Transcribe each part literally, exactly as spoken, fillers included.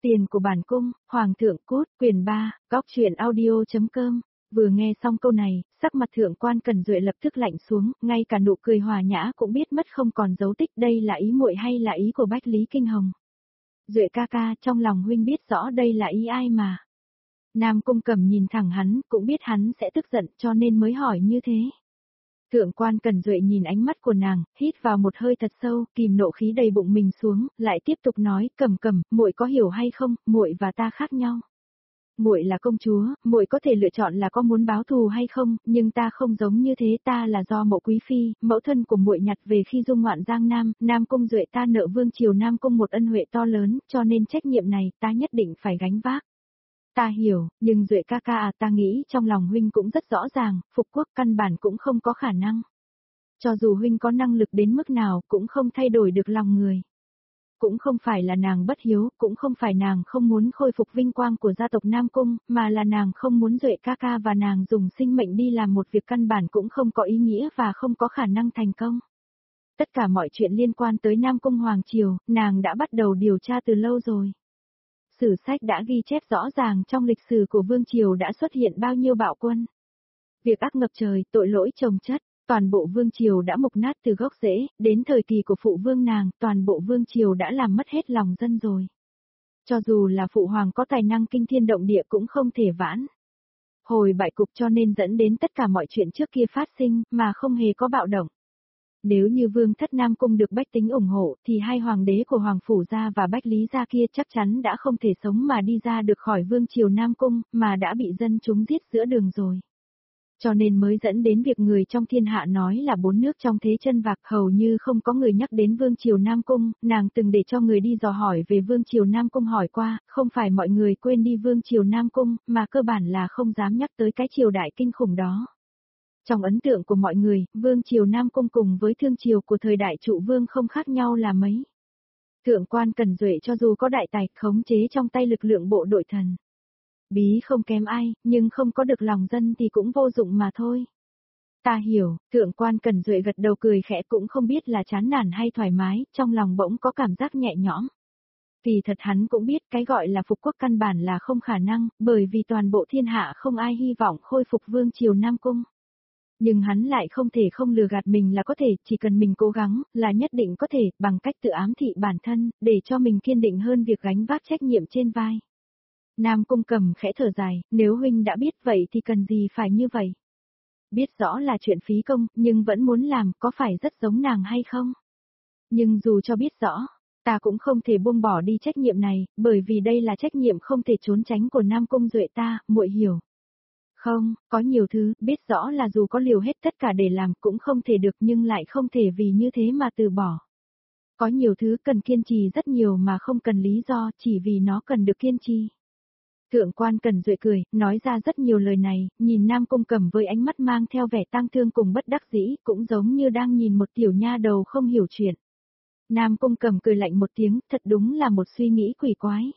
Tiền của bản cung, Hoàng thượng cút, quyền ba, góc truyện audio.com. Vừa nghe xong câu này, sắc mặt thượng quan Cần Duệ lập tức lạnh xuống, ngay cả nụ cười hòa nhã cũng biết mất không còn dấu tích, đây là ý muội hay là ý của Bách Lý Kinh Hồng. Duệ ca ca, trong lòng huynh biết rõ đây là ý ai mà. Nam Cung Cẩm nhìn thẳng hắn, cũng biết hắn sẽ tức giận cho nên mới hỏi như thế. Thượng quan Cần Duệ nhìn ánh mắt của nàng, hít vào một hơi thật sâu, kìm nộ khí đầy bụng mình xuống, lại tiếp tục nói, Cẩm Cẩm, muội có hiểu hay không, muội và ta khác nhau. Muội là công chúa, muội có thể lựa chọn là có muốn báo thù hay không, nhưng ta không giống như thế, ta là do Mộ quý phi, mẫu thân của muội nhặt về khi dung ngoạn Giang Nam, Nam Cung Duệ ta nợ vương triều Nam Cung một ân huệ to lớn, cho nên trách nhiệm này ta nhất định phải gánh vác. Ta hiểu, nhưng Duệ ca ca à, ta nghĩ trong lòng huynh cũng rất rõ ràng, phục quốc căn bản cũng không có khả năng. Cho dù huynh có năng lực đến mức nào cũng không thay đổi được lòng người. Cũng không phải là nàng bất hiếu, cũng không phải nàng không muốn khôi phục vinh quang của gia tộc Nam Cung, mà là nàng không muốn Duệ ca ca và nàng dùng sinh mệnh đi làm một việc căn bản cũng không có ý nghĩa và không có khả năng thành công. Tất cả mọi chuyện liên quan tới Nam Cung Hoàng Triều, nàng đã bắt đầu điều tra từ lâu rồi. Sử sách đã ghi chép rõ ràng trong lịch sử của Vương Triều đã xuất hiện bao nhiêu bạo quân. Việc ác ngập trời, tội lỗi chồng chất, toàn bộ Vương Triều đã mục nát từ gốc rễ, đến thời kỳ của phụ vương nàng, toàn bộ Vương Triều đã làm mất hết lòng dân rồi. Cho dù là phụ hoàng có tài năng kinh thiên động địa cũng không thể vãn. Hồi bại cục cho nên dẫn đến tất cả mọi chuyện trước kia phát sinh, mà không hề có bạo động. Nếu như vương thất Nam Cung được bách tính ủng hộ, thì hai hoàng đế của Hoàng Phủ Gia và Bách Lý Gia kia chắc chắn đã không thể sống mà đi ra được khỏi Vương Triều Nam Cung, mà đã bị dân chúng giết giữa đường rồi. Cho nên mới dẫn đến việc người trong thiên hạ nói là bốn nước trong thế chân vạc, hầu như không có người nhắc đến Vương Triều Nam Cung, nàng từng để cho người đi dò hỏi về Vương Triều Nam Cung hỏi qua, không phải mọi người quên đi Vương Triều Nam Cung, mà cơ bản là không dám nhắc tới cái triều đại kinh khủng đó. Trong ấn tượng của mọi người, Vương Triều Nam Cung cùng với Thương Triều của thời đại Trụ Vương không khác nhau là mấy. Thượng quan Cần Duệ cho dù có đại tài khống chế trong tay lực lượng bộ đội thần bí không kém ai, nhưng không có được lòng dân thì cũng vô dụng mà thôi. Ta hiểu, thượng quan Cần Duệ gật đầu cười khẽ cũng không biết là chán nản hay thoải mái, trong lòng bỗng có cảm giác nhẹ nhõm. Vì thật hắn cũng biết cái gọi là phục quốc căn bản là không khả năng, bởi vì toàn bộ thiên hạ không ai hy vọng khôi phục Vương Triều Nam Cung. Nhưng hắn lại không thể không lừa gạt mình là có thể, chỉ cần mình cố gắng, là nhất định có thể, bằng cách tự ám thị bản thân, để cho mình kiên định hơn việc gánh vác trách nhiệm trên vai. Nam Cung Cầm khẽ thở dài, nếu huynh đã biết vậy thì cần gì phải như vậy. Biết rõ là chuyện phí công, nhưng vẫn muốn làm, có phải rất giống nàng hay không? Nhưng dù cho biết rõ, ta cũng không thể buông bỏ đi trách nhiệm này, bởi vì đây là trách nhiệm không thể trốn tránh của Nam Cung Duệ ta, muội hiểu. Không, có nhiều thứ, biết rõ là dù có liều hết tất cả để làm cũng không thể được nhưng lại không thể vì như thế mà từ bỏ. Có nhiều thứ cần kiên trì rất nhiều mà không cần lý do, chỉ vì nó cần được kiên trì. Thượng quan Cần Duệ cười, nói ra rất nhiều lời này, nhìn Nam Cung Cầm với ánh mắt mang theo vẻ tang thương cùng bất đắc dĩ, cũng giống như đang nhìn một tiểu nha đầu không hiểu chuyện. Nam Cung Cầm cười lạnh một tiếng, thật đúng là một suy nghĩ quỷ quái.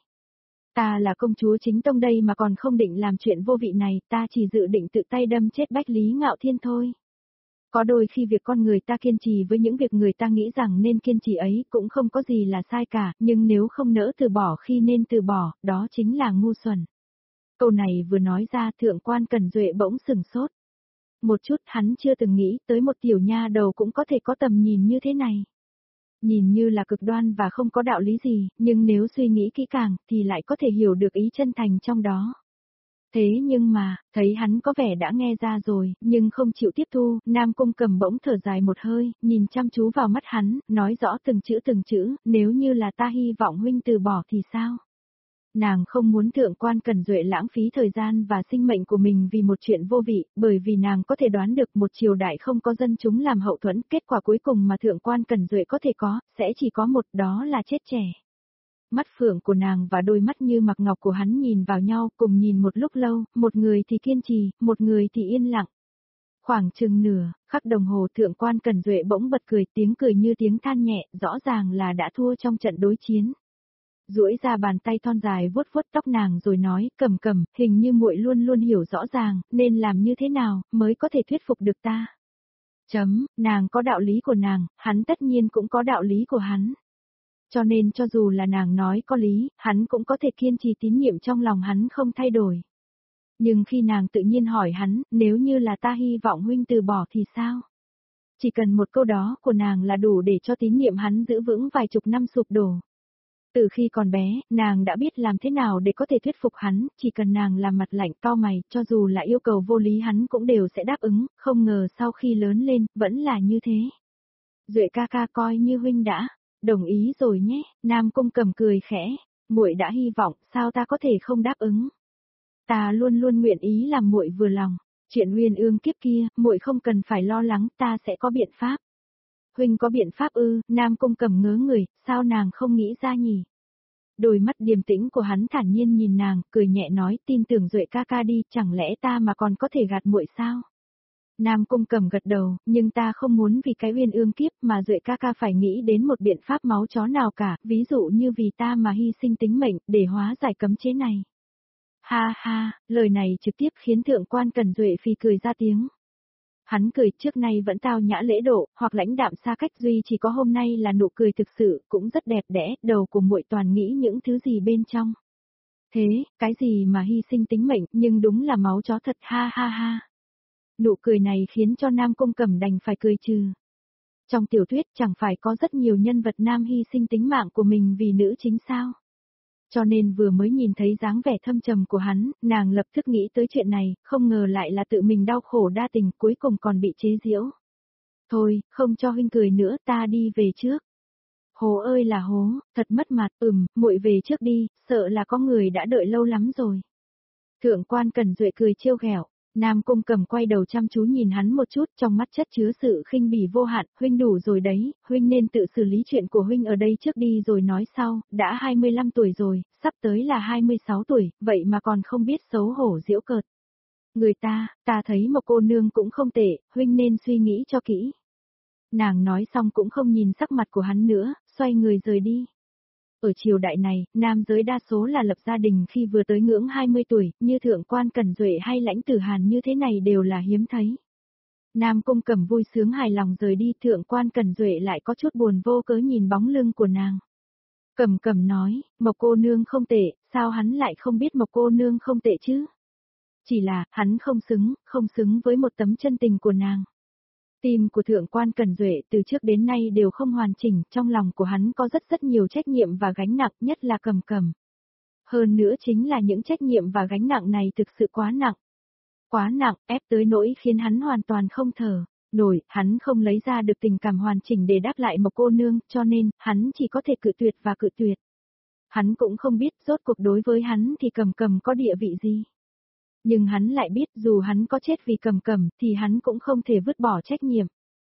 Ta là công chúa chính tông đây mà còn không định làm chuyện vô vị này, ta chỉ dự định tự tay đâm chết Bách Lý Ngạo Thiên thôi. Có đôi khi việc con người ta kiên trì với những việc người ta nghĩ rằng nên kiên trì ấy cũng không có gì là sai cả, nhưng nếu không nỡ từ bỏ khi nên từ bỏ, đó chính là ngu xuẩn. Câu này vừa nói ra thượng quan Cần Duệ bỗng sừng sốt. Một chút hắn chưa từng nghĩ tới một tiểu nha đầu cũng có thể có tầm nhìn như thế này. Nhìn như là cực đoan và không có đạo lý gì, nhưng nếu suy nghĩ kỹ càng thì lại có thể hiểu được ý chân thành trong đó. Thế nhưng mà, thấy hắn có vẻ đã nghe ra rồi, nhưng không chịu tiếp thu, Nam Cung Cầm bỗng thở dài một hơi, nhìn chăm chú vào mắt hắn, nói rõ từng chữ từng chữ, nếu như là ta hy vọng huynh từ bỏ thì sao? Nàng không muốn thượng quan Cần Duệ lãng phí thời gian và sinh mệnh của mình vì một chuyện vô vị, bởi vì nàng có thể đoán được một triều đại không có dân chúng làm hậu thuẫn, kết quả cuối cùng mà thượng quan Cần Duệ có thể có, sẽ chỉ có một, đó là chết trẻ. Mắt phượng của nàng và đôi mắt như mặc ngọc của hắn nhìn vào nhau, cùng nhìn một lúc lâu, một người thì kiên trì, một người thì yên lặng. Khoảng chừng nửa, khắc đồng hồ thượng quan Cần Duệ bỗng bật cười, tiếng cười như tiếng than nhẹ, rõ ràng là đã thua trong trận đối chiến. Duỗi ra bàn tay thon dài vuốt vuốt tóc nàng rồi nói, Cầm Cầm, hình như muội luôn luôn hiểu rõ ràng, nên làm như thế nào, mới có thể thuyết phục được ta. Chấm, nàng có đạo lý của nàng, hắn tất nhiên cũng có đạo lý của hắn. Cho nên cho dù là nàng nói có lý, hắn cũng có thể kiên trì tín nhiệm trong lòng hắn không thay đổi. Nhưng khi nàng tự nhiên hỏi hắn, nếu như là ta hy vọng huynh từ bỏ thì sao? Chỉ cần một câu đó của nàng là đủ để cho tín nhiệm hắn giữ vững vài chục năm sụp đổ. Từ khi còn bé, nàng đã biết làm thế nào để có thể thuyết phục hắn, chỉ cần nàng làm mặt lạnh cau mày, cho dù là yêu cầu vô lý hắn cũng đều sẽ đáp ứng, không ngờ sau khi lớn lên, vẫn là như thế. Duệ ca ca coi như huynh đã, đồng ý rồi nhé, Nam Cung Cầm cười khẽ, muội đã hy vọng, sao ta có thể không đáp ứng. Ta luôn luôn nguyện ý làm muội vừa lòng, chuyện Uyên Ương kiếp kia, muội không cần phải lo lắng, ta sẽ có biện pháp. Huynh có biện pháp ư? Nam Cung Cầm ngớ người, sao nàng không nghĩ ra nhỉ? Đôi mắt điềm tĩnh của hắn thản nhiên nhìn nàng, cười nhẹ nói, tin tưởng Duệ ca ca đi, chẳng lẽ ta mà còn có thể gạt muội sao? Nam Cung Cầm gật đầu, nhưng ta không muốn vì cái Uyên Ương kiếp mà Duệ ca ca phải nghĩ đến một biện pháp máu chó nào cả, ví dụ như vì ta mà hy sinh tính mệnh, để hóa giải cấm chế này. Ha ha, lời này trực tiếp khiến thượng quan Cẩn Duệ phì cười ra tiếng. Hắn cười trước nay vẫn tao nhã lễ độ, hoặc lãnh đạm xa cách duy chỉ có hôm nay là nụ cười thực sự, cũng rất đẹp đẽ, đầu của muội toàn nghĩ những thứ gì bên trong. Thế, cái gì mà hy sinh tính mệnh, nhưng đúng là máu chó thật, ha ha ha. Nụ cười này khiến cho Nam Cung Cầm đành phải cười trừ. Trong tiểu thuyết chẳng phải có rất nhiều nhân vật nam hy sinh tính mạng của mình vì nữ chính sao? Cho nên vừa mới nhìn thấy dáng vẻ thâm trầm của hắn, nàng lập tức nghĩ tới chuyện này, không ngờ lại là tự mình đau khổ đa tình, cuối cùng còn bị chế giễu. Thôi, không cho huynh cười nữa, ta đi về trước. Hố ơi là hố, thật mất mặt, ừm, muội về trước đi, sợ là có người đã đợi lâu lắm rồi. Thượng quan Cẩn Duệ cười trêu ghẹo. Nam Cung Cầm quay đầu chăm chú nhìn hắn một chút, trong mắt chất chứa sự khinh bỉ vô hạn, huynh đủ rồi đấy, huynh nên tự xử lý chuyện của huynh ở đây trước đi rồi nói sau, đã hai mươi lăm tuổi rồi, sắp tới là hai mươi sáu tuổi, vậy mà còn không biết xấu hổ giễu cợt. Người ta, ta thấy một cô nương cũng không tệ, huynh nên suy nghĩ cho kỹ. Nàng nói xong cũng không nhìn sắc mặt của hắn nữa, xoay người rời đi. Ở triều đại này, nam giới đa số là lập gia đình khi vừa tới ngưỡng hai mươi tuổi, như thượng quan Cẩn Duệ hay lãnh tử Hàn như thế này đều là hiếm thấy. Nam Cung Cầm vui sướng hài lòng rời đi, thượng quan Cẩn Duệ lại có chút buồn vô cớ nhìn bóng lưng của nàng. Cầm Cầm nói, Mộc cô nương không tệ, sao hắn lại không biết Mộc cô nương không tệ chứ? Chỉ là, hắn không xứng, không xứng với một tấm chân tình của nàng. Tim của thượng quan Cẩn Duệ từ trước đến nay đều không hoàn chỉnh, trong lòng của hắn có rất rất nhiều trách nhiệm và gánh nặng, nhất là Cầm Cầm. Hơn nữa chính là những trách nhiệm và gánh nặng này thực sự quá nặng. Quá nặng, ép tới nỗi khiến hắn hoàn toàn không thở nổi, hắn không lấy ra được tình cảm hoàn chỉnh để đáp lại một cô nương, cho nên, hắn chỉ có thể cự tuyệt và cự tuyệt. Hắn cũng không biết, rốt cuộc đối với hắn thì Cầm Cầm có địa vị gì. Nhưng hắn lại biết dù hắn có chết vì Cầm Cầm thì hắn cũng không thể vứt bỏ trách nhiệm.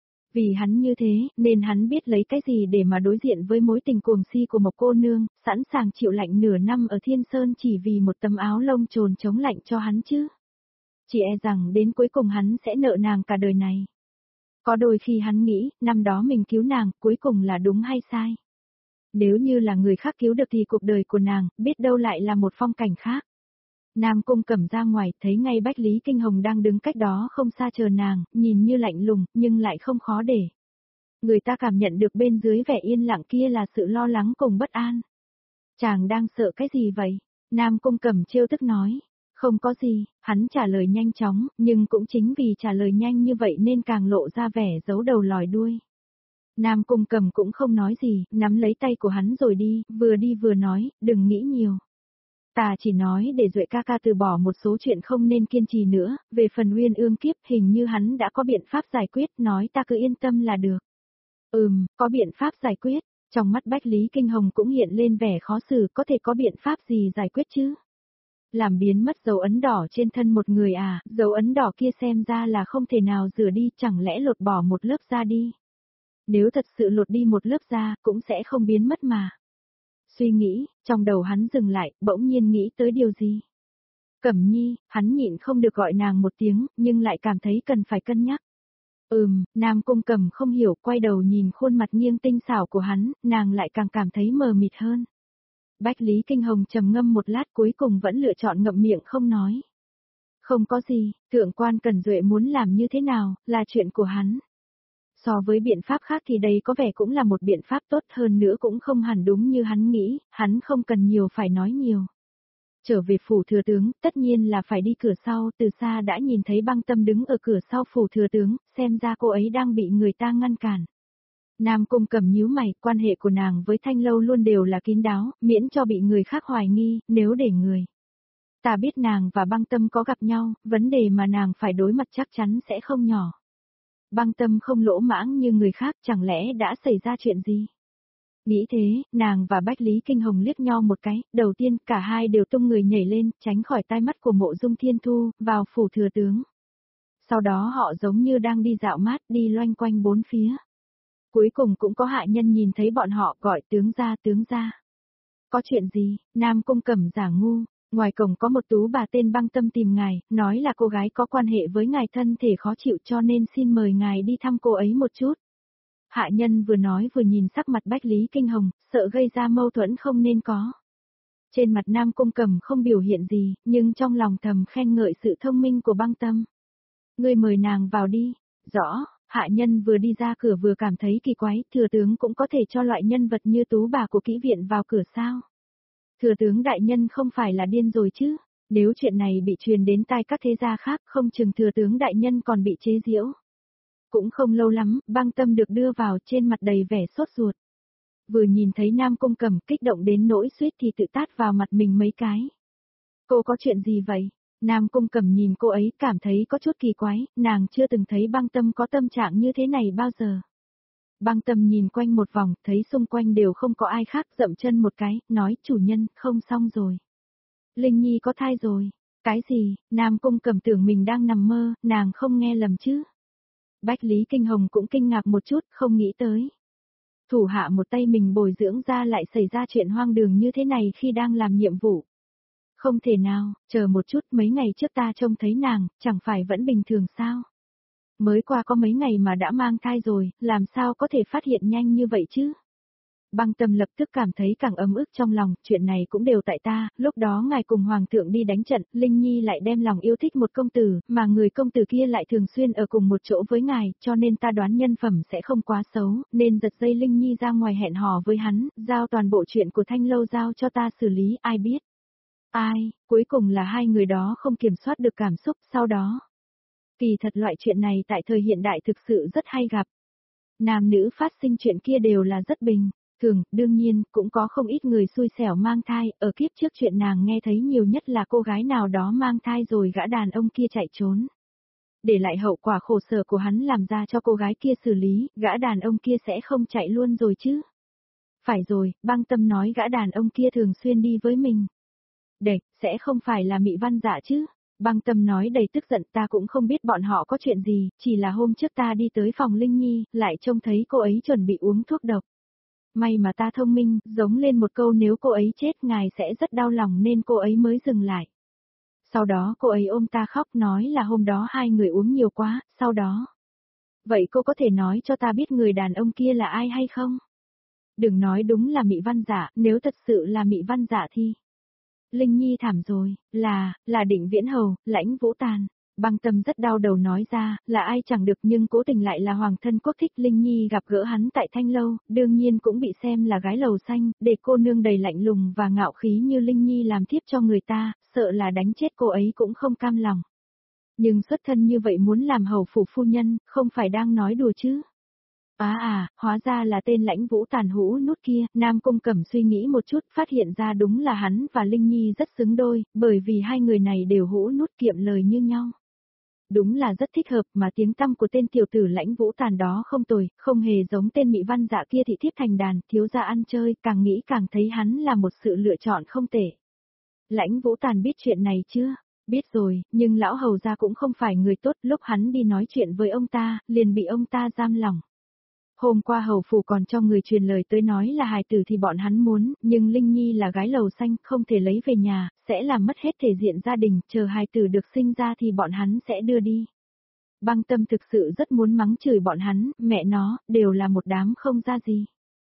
Vì hắn như thế, nên hắn biết lấy cái gì để mà đối diện với mối tình cuồng si của một cô nương, sẵn sàng chịu lạnh nửa năm ở Thiên Sơn chỉ vì một tấm áo lông trồn chống lạnh cho hắn chứ. Chỉ e rằng đến cuối cùng hắn sẽ nợ nàng cả đời này. Có đôi khi hắn nghĩ, năm đó mình cứu nàng, cuối cùng là đúng hay sai. Nếu như là người khác cứu được thì cuộc đời của nàng, biết đâu lại là một phong cảnh khác. Nam Cung Cầm ra ngoài, thấy ngay Bách Lý Kinh Hồng đang đứng cách đó không xa chờ nàng, nhìn như lạnh lùng, nhưng lại không khó để. Người ta cảm nhận được bên dưới vẻ yên lặng kia là sự lo lắng cùng bất an. Chàng đang sợ cái gì vậy? Nam Cung Cầm trêu tức nói. Không có gì, hắn trả lời nhanh chóng, nhưng cũng chính vì trả lời nhanh như vậy nên càng lộ ra vẻ giấu đầu lòi đuôi. Nam Cung Cầm cũng không nói gì, nắm lấy tay của hắn rồi đi, vừa đi vừa nói, đừng nghĩ nhiều. Ta chỉ nói để Duệ ca ca từ bỏ một số chuyện không nên kiên trì nữa, về phần Uyên Ương kiếp hình như hắn đã có biện pháp giải quyết, nói ta cứ yên tâm là được. Ừm, có biện pháp giải quyết, trong mắt Bách Lý Kinh Hồng cũng hiện lên vẻ khó xử, có thể có biện pháp gì giải quyết chứ? Làm biến mất dấu ấn đỏ trên thân một người à, dấu ấn đỏ kia xem ra là không thể nào rửa đi, chẳng lẽ lột bỏ một lớp da đi? Nếu thật sự lột đi một lớp da, cũng sẽ không biến mất mà. Suy nghĩ, trong đầu hắn dừng lại, bỗng nhiên nghĩ tới điều gì. Cẩm Nhi, hắn nhịn không được gọi nàng một tiếng, nhưng lại cảm thấy cần phải cân nhắc. Ừm, Nam Cung Cầm không hiểu, quay đầu nhìn khuôn mặt nghiêng tinh xảo của hắn, nàng lại càng cảm thấy mờ mịt hơn. Bách Lý Kinh Hồng trầm ngâm một lát cuối cùng vẫn lựa chọn ngậm miệng không nói. Không có gì, thượng quan Cẩn Duệ muốn làm như thế nào, là chuyện của hắn. So với biện pháp khác thì đây có vẻ cũng là một biện pháp tốt hơn nữa cũng không hẳn đúng như hắn nghĩ, hắn không cần nhiều phải nói nhiều. Trở về phủ thừa tướng, tất nhiên là phải đi cửa sau, từ xa đã nhìn thấy Băng Tâm đứng ở cửa sau phủ thừa tướng, xem ra cô ấy đang bị người ta ngăn cản. Nam Cung Cẩm nhíu mày, quan hệ của nàng với Thanh Lâu luôn đều là kín đáo, miễn cho bị người khác hoài nghi, nếu để người ta biết nàng và Băng Tâm có gặp nhau, vấn đề mà nàng phải đối mặt chắc chắn sẽ không nhỏ. Băng Tâm không lỗ mãng như người khác, chẳng lẽ đã xảy ra chuyện gì? Nghĩ thế, nàng và Bách Lý Kinh Hồng liếc nhau một cái, đầu tiên cả hai đều tung người nhảy lên, tránh khỏi tai mắt của Mộ Dung Thiên Thu, vào phủ thừa tướng. Sau đó họ giống như đang đi dạo mát, đi loanh quanh bốn phía. Cuối cùng cũng có hạ nhân nhìn thấy bọn họ gọi tướng ra tướng ra. Có chuyện gì? Nam Cung Cẩm giả ngu, ngoài cổng có một tú bà tên Băng Tâm tìm ngài, nói là cô gái có quan hệ với ngài thân thể khó chịu cho nên xin mời ngài đi thăm cô ấy một chút. Hạ nhân vừa nói vừa nhìn sắc mặt Bách Lý Kinh Hồng, sợ gây ra mâu thuẫn không nên có. Trên mặt Nam Cung Cẩm không biểu hiện gì, nhưng trong lòng thầm khen ngợi sự thông minh của Băng Tâm. Ngươi mời nàng vào đi. Rõ, hạ nhân vừa đi ra cửa vừa cảm thấy kỳ quái, thừa tướng cũng có thể cho loại nhân vật như tú bà của kỹ viện vào cửa sao. Thừa tướng đại nhân không phải là điên rồi chứ, nếu chuyện này bị truyền đến tai các thế gia khác không chừng thừa tướng đại nhân còn bị chế giễu. Cũng không lâu lắm, Băng Tâm được đưa vào trên mặt đầy vẻ sốt ruột. Vừa nhìn thấy Nam Cung Cẩm kích động đến nỗi suýt thì tự tát vào mặt mình mấy cái. Cô có chuyện gì vậy? Nam Cung Cẩm nhìn cô ấy cảm thấy có chút kỳ quái, nàng chưa từng thấy Băng Tâm có tâm trạng như thế này bao giờ. Băng Tâm nhìn quanh một vòng, thấy xung quanh đều không có ai khác, dậm chân một cái, nói chủ nhân, không xong rồi. Linh Nhi có thai rồi. Cái gì? Nam Cung Cẩm tưởng mình đang nằm mơ, nàng không nghe lầm chứ. Bách Lý Kinh Hồng cũng kinh ngạc một chút, không nghĩ tới. Thủ hạ một tay mình bồi dưỡng ra lại xảy ra chuyện hoang đường như thế này khi đang làm nhiệm vụ. Không thể nào, chờ một chút, mấy ngày trước ta trông thấy nàng, chẳng phải vẫn bình thường sao? Mới qua có mấy ngày mà đã mang thai rồi, làm sao có thể phát hiện nhanh như vậy chứ? Băng Tâm lập tức cảm thấy càng ấm ức trong lòng, chuyện này cũng đều tại ta, lúc đó ngài cùng Hoàng thượng đi đánh trận, Linh Nhi lại đem lòng yêu thích một công tử, mà người công tử kia lại thường xuyên ở cùng một chỗ với ngài, cho nên ta đoán nhân phẩm sẽ không quá xấu, nên giật dây Linh Nhi ra ngoài hẹn hò với hắn, giao toàn bộ chuyện của Thanh Lâu giao cho ta xử lý, ai biết. Ai, cuối cùng là hai người đó không kiểm soát được cảm xúc, sau đó. Kỳ thật loại chuyện này tại thời hiện đại thực sự rất hay gặp. Nam nữ phát sinh chuyện kia đều là rất bình thường, đương nhiên, cũng có không ít người xui xẻo mang thai, ở kiếp trước chuyện nàng nghe thấy nhiều nhất là cô gái nào đó mang thai rồi gã đàn ông kia chạy trốn. Để lại hậu quả khổ sở của hắn làm ra cho cô gái kia xử lý, gã đàn ông kia sẽ không chạy luôn rồi chứ. Phải rồi, Băng Tâm nói gã đàn ông kia thường xuyên đi với mình. Đệch, sẽ không phải là Mị Văn Dạ chứ? Băng Tâm nói đầy tức giận, ta cũng không biết bọn họ có chuyện gì, chỉ là hôm trước ta đi tới phòng Linh Nhi, lại trông thấy cô ấy chuẩn bị uống thuốc độc. May mà ta thông minh, giống lên một câu nếu cô ấy chết ngài sẽ rất đau lòng nên cô ấy mới dừng lại. Sau đó cô ấy ôm ta khóc nói là hôm đó hai người uống nhiều quá, sau đó. Vậy cô có thể nói cho ta biết người đàn ông kia là ai hay không? Đừng nói đúng là Mị Văn Dạ, nếu thật sự là Mị Văn Dạ thì. Linh Nhi thảm rồi, là, là Định Viễn Hầu, Lãnh Vũ Tàn. Băng Tâm rất đau đầu nói ra, là ai chẳng được nhưng cố tình lại là hoàng thân quốc thích. Linh Nhi gặp gỡ hắn tại Thanh Lâu, đương nhiên cũng bị xem là gái lầu xanh, để cô nương đầy lạnh lùng và ngạo khí như Linh Nhi làm thiếp cho người ta, sợ là đánh chết cô ấy cũng không cam lòng. Nhưng xuất thân như vậy muốn làm hầu phủ phu nhân, không phải đang nói đùa chứ. À à, hóa ra là tên Lãnh Vũ Tàn hũ nút kia, Nam Cung Cẩm suy nghĩ một chút, phát hiện ra đúng là hắn và Linh Nhi rất xứng đôi, bởi vì hai người này đều hũ nút kiệm lời như nhau. Đúng là rất thích hợp mà tiếng tăm của tên tiểu tử Lãnh Vũ Tàn đó không tồi, không hề giống tên Mị Văn Dạ kia thị thiếp thành đàn, thiếu gia ăn chơi, càng nghĩ càng thấy hắn là một sự lựa chọn không tệ. Lãnh Vũ Tàn biết chuyện này chưa? Biết rồi, nhưng lão hầu gia cũng không phải người tốt, lúc hắn đi nói chuyện với ông ta, liền bị ông ta giam lỏng. Hôm qua hầu phủ còn cho người truyền lời tới nói là hài tử thì bọn hắn muốn, nhưng Linh Nhi là gái lầu xanh, không thể lấy về nhà, sẽ làm mất hết thể diện gia đình, chờ hài tử được sinh ra thì bọn hắn sẽ đưa đi. Băng Tâm thực sự rất muốn mắng chửi bọn hắn, mẹ nó, đều là một đám không ra gì.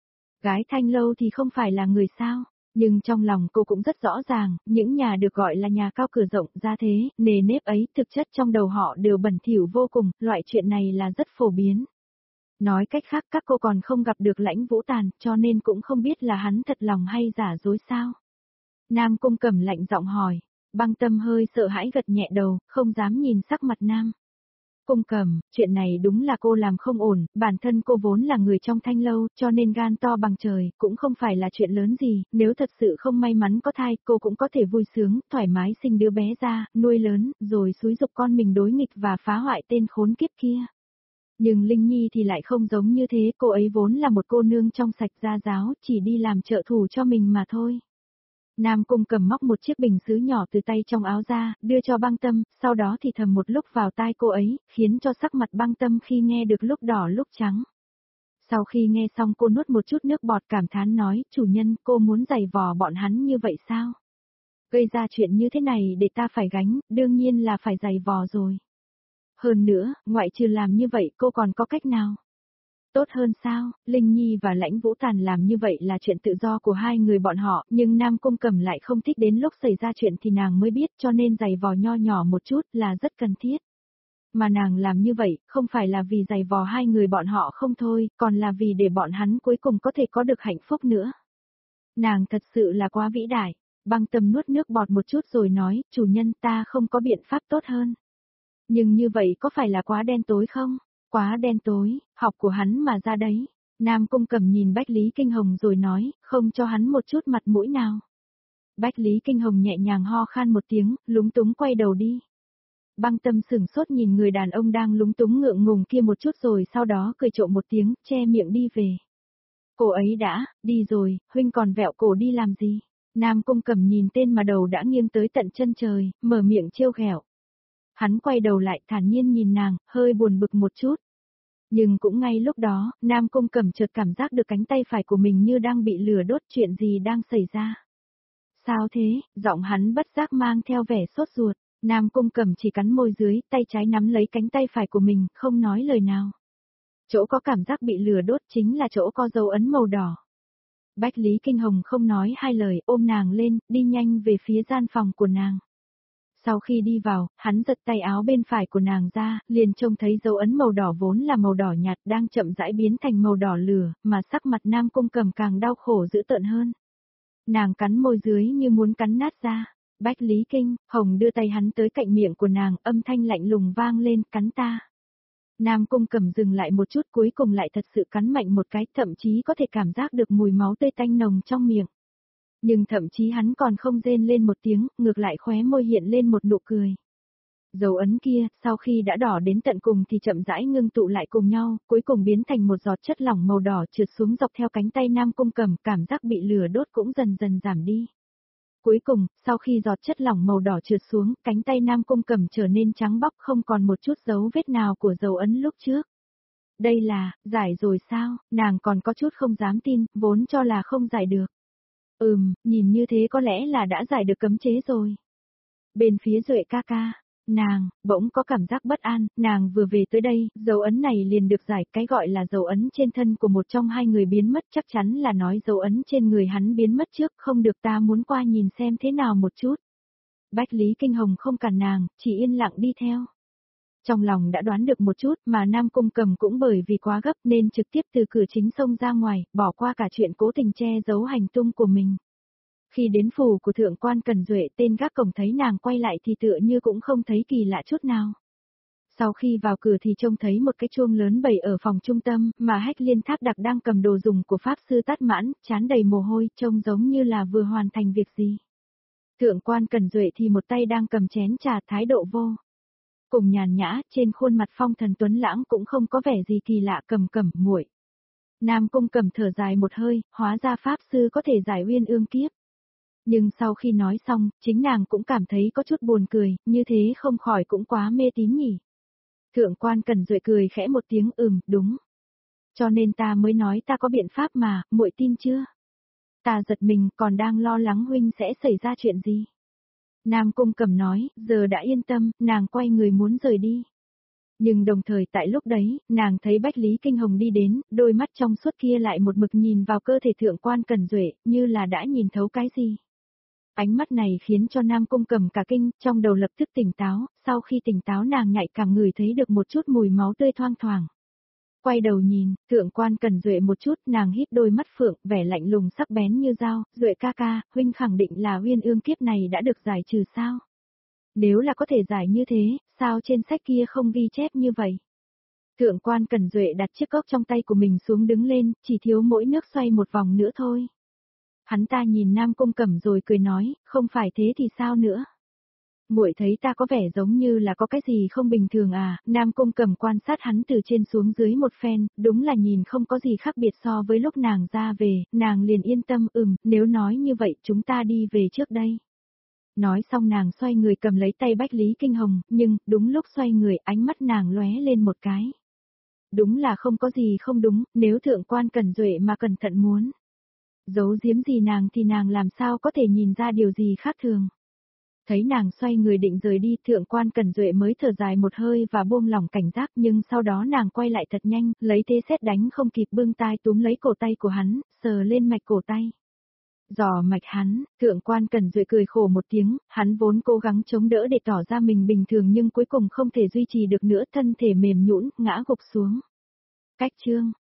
Gái Thanh Lâu thì không phải là người sao, nhưng trong lòng cô cũng rất rõ ràng, những nhà được gọi là nhà cao cửa rộng ra thế, nề nếp ấy thực chất trong đầu họ đều bẩn thỉu vô cùng, loại chuyện này là rất phổ biến. Nói cách khác các cô còn không gặp được Lãnh Vũ Tàn, cho nên cũng không biết là hắn thật lòng hay giả dối sao. Nam Cung Cẩm lạnh giọng hỏi, Băng Tâm hơi sợ hãi gật nhẹ đầu, không dám nhìn sắc mặt Nam Cung Cẩm, chuyện này đúng là cô làm không ổn, bản thân cô vốn là người trong Thanh Lâu, cho nên gan to bằng trời, cũng không phải là chuyện lớn gì, nếu thật sự không may mắn có thai, cô cũng có thể vui sướng, thoải mái sinh đứa bé ra, nuôi lớn, rồi xúi giục con mình đối nghịch và phá hoại tên khốn kiếp kia. Nhưng Linh Nhi thì lại không giống như thế, cô ấy vốn là một cô nương trong sạch gia giáo, chỉ đi làm trợ thủ cho mình mà thôi. Nam Cung Cẩm móc một chiếc bình sứ nhỏ từ tay trong áo ra, đưa cho Băng Tâm, sau đó thì thầm một lúc vào tai cô ấy, khiến cho sắc mặt Băng Tâm khi nghe được lúc đỏ lúc trắng. Sau khi nghe xong cô nuốt một chút nước bọt cảm thán nói, chủ nhân, cô muốn giày vò bọn hắn như vậy sao? Gây ra chuyện như thế này để ta phải gánh, đương nhiên là phải giày vò rồi. Hơn nữa, ngoại trừ làm như vậy cô còn có cách nào? Tốt hơn sao, Linh Nhi và Lãnh Vũ Tàn làm như vậy là chuyện tự do của hai người bọn họ, nhưng Nam Cung Cẩm lại không thích đến lúc xảy ra chuyện thì nàng mới biết cho nên giày vò nho nhỏ một chút là rất cần thiết. Mà nàng làm như vậy, không phải là vì giày vò hai người bọn họ không thôi, còn là vì để bọn hắn cuối cùng có thể có được hạnh phúc nữa. Nàng thật sự là quá vĩ đại. Băng Tâm nuốt nước bọt một chút rồi nói, chủ nhân ta không có biện pháp tốt hơn. Nhưng như vậy có phải là quá đen tối không? Quá đen tối, học của hắn mà ra đấy. Nam Cung Cẩm nhìn Bách Lý Kinh Hồng rồi nói, không cho hắn một chút mặt mũi nào. Bách Lý Kinh Hồng nhẹ nhàng ho khan một tiếng, lúng túng quay đầu đi. Băng Tâm sửng sốt nhìn người đàn ông đang lúng túng ngượng ngùng kia một chút rồi sau đó cười trộm một tiếng, che miệng đi về. Cô ấy đã, đi rồi, huynh còn vẹo cổ đi làm gì? Nam Cung Cẩm nhìn tên mà đầu đã nghiêng tới tận chân trời, mở miệng trêu ghẹo. Hắn quay đầu lại thản nhiên nhìn nàng, hơi buồn bực một chút. Nhưng cũng ngay lúc đó, Nam Cung Cẩm chợt cảm giác được cánh tay phải của mình như đang bị lửa đốt, chuyện gì đang xảy ra. Sao thế, giọng hắn bất giác mang theo vẻ sốt ruột, Nam Cung Cẩm chỉ cắn môi dưới, tay trái nắm lấy cánh tay phải của mình, không nói lời nào. Chỗ có cảm giác bị lửa đốt chính là chỗ có dấu ấn màu đỏ. Bách Lý Kinh Hồng không nói hai lời, ôm nàng lên, đi nhanh về phía gian phòng của nàng. Sau khi đi vào, hắn giật tay áo bên phải của nàng ra, liền trông thấy dấu ấn màu đỏ vốn là màu đỏ nhạt đang chậm rãi biến thành màu đỏ lửa, mà sắc mặt Nam Cung Cẩm càng đau khổ dữ tợn hơn. Nàng cắn môi dưới như muốn cắn nát ra. Bách Lý Kinh Hồng đưa tay hắn tới cạnh miệng của nàng, âm thanh lạnh lùng vang lên, cắn ta. Nam Cung Cẩm dừng lại một chút cuối cùng lại thật sự cắn mạnh một cái, thậm chí có thể cảm giác được mùi máu tươi tanh nồng trong miệng. Nhưng thậm chí hắn còn không rên lên một tiếng, ngược lại khóe môi hiện lên một nụ cười. Dấu ấn kia, sau khi đã đỏ đến tận cùng thì chậm rãi ngưng tụ lại cùng nhau, cuối cùng biến thành một giọt chất lỏng màu đỏ trượt xuống dọc theo cánh tay Nam Cung Cẩm, cảm giác bị lửa đốt cũng dần dần giảm đi. Cuối cùng, sau khi giọt chất lỏng màu đỏ trượt xuống, cánh tay Nam Cung Cẩm trở nên trắng bóc không còn một chút dấu vết nào của dấu ấn lúc trước. Đây là, giải rồi sao, nàng còn có chút không dám tin, vốn cho là không giải được. Ừm, nhìn như thế có lẽ là đã giải được cấm chế rồi. Bên phía Duệ ca ca, nàng, bỗng có cảm giác bất an, nàng vừa về tới đây, dấu ấn này liền được giải, cái gọi là dấu ấn trên thân của một trong hai người biến mất chắc chắn là nói dấu ấn trên người hắn biến mất trước, không được ta muốn qua nhìn xem thế nào một chút. Bách Lý Kinh Hồng không cản nàng, chỉ yên lặng đi theo. Trong lòng đã đoán được một chút mà Nam Cung Cẩm cũng bởi vì quá gấp nên trực tiếp từ cửa chính xông ra ngoài, bỏ qua cả chuyện cố tình che giấu hành tung của mình. Khi đến phủ của thượng quan Cần Duệ tên gác cổng thấy nàng quay lại thì tựa như cũng không thấy kỳ lạ chút nào. Sau khi vào cửa thì trông thấy một cái chuông lớn bày ở phòng trung tâm mà Hách Liên Thác Đặc đang cầm đồ dùng của Pháp Sư Tát Mãn, trán đầy mồ hôi, trông giống như là vừa hoàn thành việc gì. Thượng quan Cần Duệ thì một tay đang cầm chén trà thái độ vô cùng nhàn nhã, trên khuôn mặt phong thần tuấn lãng cũng không có vẻ gì kỳ lạ. Cầm Cẩm muội. Nam Cung Cẩm thở dài một hơi, hóa ra Pháp Sư có thể giải uyên ương kiếp. Nhưng sau khi nói xong, chính nàng cũng cảm thấy có chút buồn cười, như thế không khỏi cũng quá mê tín nhỉ. Thượng quan Cần Duệ cười khẽ một tiếng, ừm, đúng. Cho nên ta mới nói ta có biện pháp mà, muội tin chưa? Ta giật mình, còn đang lo lắng huynh sẽ xảy ra chuyện gì. Nam Cung Cẩm nói, giờ đã yên tâm, nàng quay người muốn rời đi. Nhưng đồng thời tại lúc đấy, nàng thấy Bách Lý Kinh Hồng đi đến, đôi mắt trong suốt kia lại một mực nhìn vào cơ thể thượng quan Cần Duệ, như là đã nhìn thấu cái gì. Ánh mắt này khiến cho Nam Cung Cẩm cả kinh, trong đầu lập tức tỉnh táo, sau khi tỉnh táo nàng nhạy cảm ngửi thấy được một chút mùi máu tươi thoang thoảng. Quay đầu nhìn, thượng quan Cẩn Duệ một chút, nàng híp đôi mắt phượng, vẻ lạnh lùng sắc bén như dao, Duệ ca ca, huynh khẳng định là uyên ương kiếp này đã được giải trừ sao? Nếu là có thể giải như thế, sao trên sách kia không ghi chép như vậy? Thượng quan Cẩn Duệ đặt chiếc cốc trong tay của mình xuống đứng lên, chỉ thiếu mỗi nước xoay một vòng nữa thôi. Hắn ta nhìn Nam Cung Cẩm rồi cười nói, không phải thế thì sao nữa? Muội thấy ta có vẻ giống như là có cái gì không bình thường à? Nam Cung Cẩm quan sát hắn từ trên xuống dưới một phen, đúng là nhìn không có gì khác biệt so với lúc nàng ra về, nàng liền yên tâm, ừm, nếu nói như vậy chúng ta đi về trước đây. Nói xong nàng xoay người cầm lấy tay Bách Lý Kinh Hồng, nhưng, đúng lúc xoay người ánh mắt nàng lóe lên một cái. Đúng là không có gì không đúng, nếu thượng quan Cẩn Duệ mà cẩn thận muốn giấu giếm gì nàng thì nàng làm sao có thể nhìn ra điều gì khác thường. Thấy nàng xoay người định rời đi, thượng quan Cẩn Duệ mới thở dài một hơi và buông lỏng cảnh giác, nhưng sau đó nàng quay lại thật nhanh, lấy thế sét đánh không kịp bưng tai túm lấy cổ tay của hắn, sờ lên mạch cổ tay. Dò mạch hắn, thượng quan Cẩn Duệ cười khổ một tiếng, hắn vốn cố gắng chống đỡ để tỏ ra mình bình thường nhưng cuối cùng không thể duy trì được nữa, thân thể mềm nhũn, ngã gục xuống. Cách chương